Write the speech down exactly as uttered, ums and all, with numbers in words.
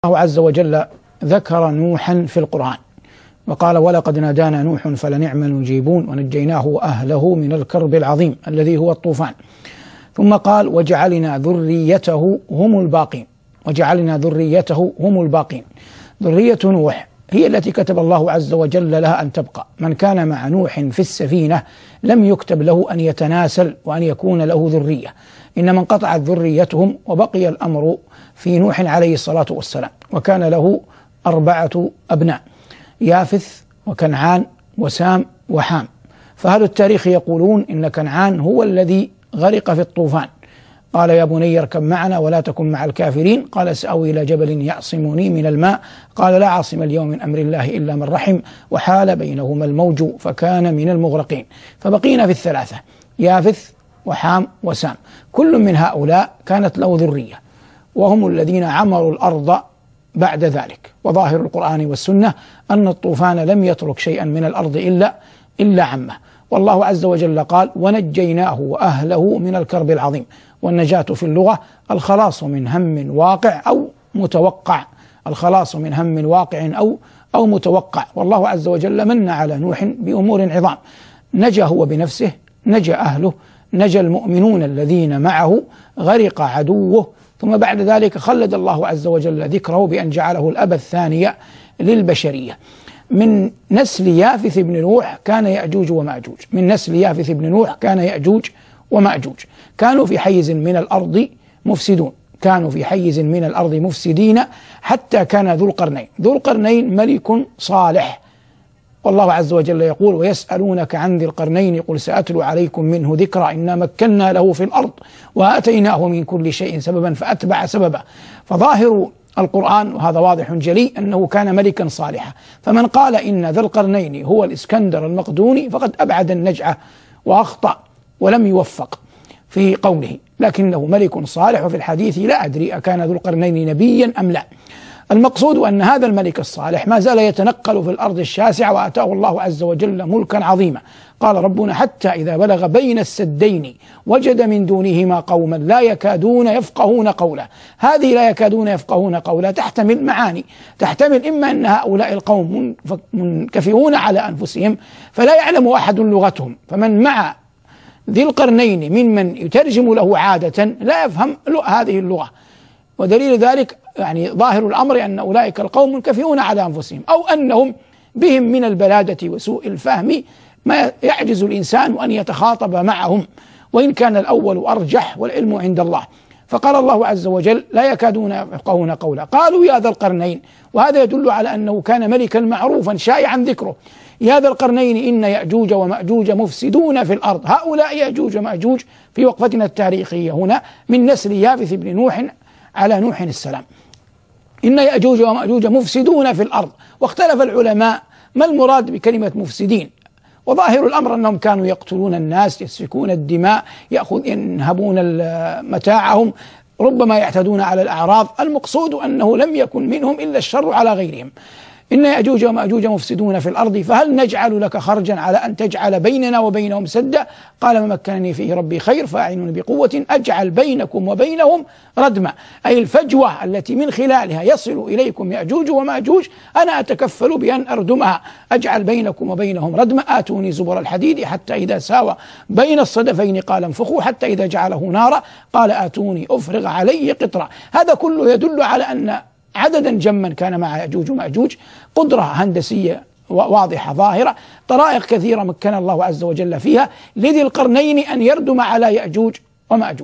الله عز وجل ذكر نوحا في القرآن وقال: ولقد نادانا نوح فلنعم المجيبون ونجيناه وأهله من الكرب العظيم الذي هو الطوفان. ثم قال: وجعلنا ذريته هم الباقين وجعلنا ذريته هم الباقين. ذرية نوح هي التي كتب الله عز وجل لها أن تبقى. من كان مع نوح في السفينة لم يكتب له أن يتناسل وأن يكون له ذرية، إنما انقطعت ذريتهم وبقي الأمر في نوح عليه الصلاة والسلام، وكان له أربعة أبناء: يافث وكنعان وسام وحام. فأهل التاريخ يقولون إن كنعان هو الذي غرق في الطوفان. قال: يا بني اركب معنا ولا تكن مع الكافرين. قال: سأوي إلى جبل يعصمني من الماء. قال: لا عاصم اليوم من أمر الله إلا من رحم، وحال بينهما الموج فكان من المغرقين. فبقينا في الثلاثة: يافث وحام وسام. كل من هؤلاء كانت له ذرية، وهم الذين عمروا الأرض بعد ذلك. وظاهر القرآن والسنة أن الطوفان لم يترك شيئا من الأرض إلا إلا عمه. والله عز وجل قال: ونجيناه وأهله من الكرب العظيم. والنجاة في اللغة الخلاص من هم واقع أو متوقع، الخلاص من هم واقع أو أو متوقع. والله عز وجل من على نوح بأمور عظام: نجا هو بنفسه، نجا أهله، نجا المؤمنون الذين معه، غرق عدوه. ثم بعد ذلك خلد الله عز وجل ذكره بأن جعله الأب الثاني للبشرية. من نسل يافث بن نوح كان يأجوج ومأجوج. من نسل يافث بن نوح كان يأجوج ومأجوج. كانوا في حيز من الأرض مفسدون، كانوا في حيز من الأرض مفسدين، حتى كان ذو القرنين. ذو القرنين ملك صالح، والله عز وجل يقول: ويسألونك عن ذي القرنين قل سأتلو عليكم منه ذكرى إنا مكنا له في الأرض وآتيناه من كل شيء سببا فأتبع سببا. فظاهر القرآن، وهذا واضح جلي، أنه كان ملكا صالحا. فمن قال إن ذا القرنين هو الإسكندر المقدوني فقد أبعد النجعة وأخطأ ولم يوفق في قوله، لكنه ملك صالح. وفي الحديث لا أدري أكان ذو القرنين نبيا أم لا. المقصود أن هذا الملك الصالح ما زال يتنقل في الأرض الشاسعة، وآتاه الله عز وجل ملكا عظيما. قال ربنا: حتى إذا بلغ بين السدين وجد من دونهما قوما لا يكادون يفقهون قولا. هذه لا يكادون يفقهون قولا تحتمل معاني، تحتمل إما أن هؤلاء القوم منكفئون على أنفسهم فلا يعلم أحد لغتهم، فمن مع ذي القرنين ممن يترجم له عادة لا يفهم هذه اللغة. ودليل ذلك يعني ظاهر الأمر أن أولئك القوم منكفئون على أنفسهم، أو أنهم بهم من البلادة وسوء الفهم ما يعجز الإنسان أن يتخاطب معهم، وإن كان الأول أرجح والعلم عند الله. فقال الله عز وجل: لا يكادون يفقهون قولا. قالوا: يا ذا القرنين. وهذا يدل على أنه كان ملكا معروفا شائعا ذكره. يا ذا القرنين إن يأجوج ومأجوج مفسدون في الأرض. هؤلاء يأجوج ومأجوج في وقفتنا التاريخية هنا من نسل يافث بن نوح على نوح السلام. إن يأجوج ومأجوج مفسدون في الأرض. واختلف العلماء ما المراد بكلمة مفسدين، وظاهر الأمر أنهم كانوا يقتلون الناس، يسفكون الدماء، يأخذ ينهبون متاعهم، ربما يعتدون على الأعراض. المقصود أنه لم يكن منهم إلا الشر على غيرهم. إن يأجوج ومأجوج مفسدون في الأرض فهل نجعل لك خرجا على أن تجعل بيننا وبينهم سدا؟ قال: ما مكنني فيه ربي خير فأعينوني بقوة أجعل بينكم وبينهم ردما. أي الفجوة التي من خلالها يصل إليكم يأجوج ومأجوج أنا أتكفل بأن أردمها، أجعل بينكم وبينهم ردما. آتوني زبر الحديد حتى إذا ساوى بين الصدفين قال انفخوا حتى إذا جعله نارا قال آتوني أفرغ عليه قطرا. هذا كله يدل على أن عددا جما كان مع يأجوج ومأجوج، قدرة هندسية واضحة ظاهرة، طرائق كثيرة مكن الله عز وجل فيها لذي القرنين أن يردم على يأجوج ومأجوج.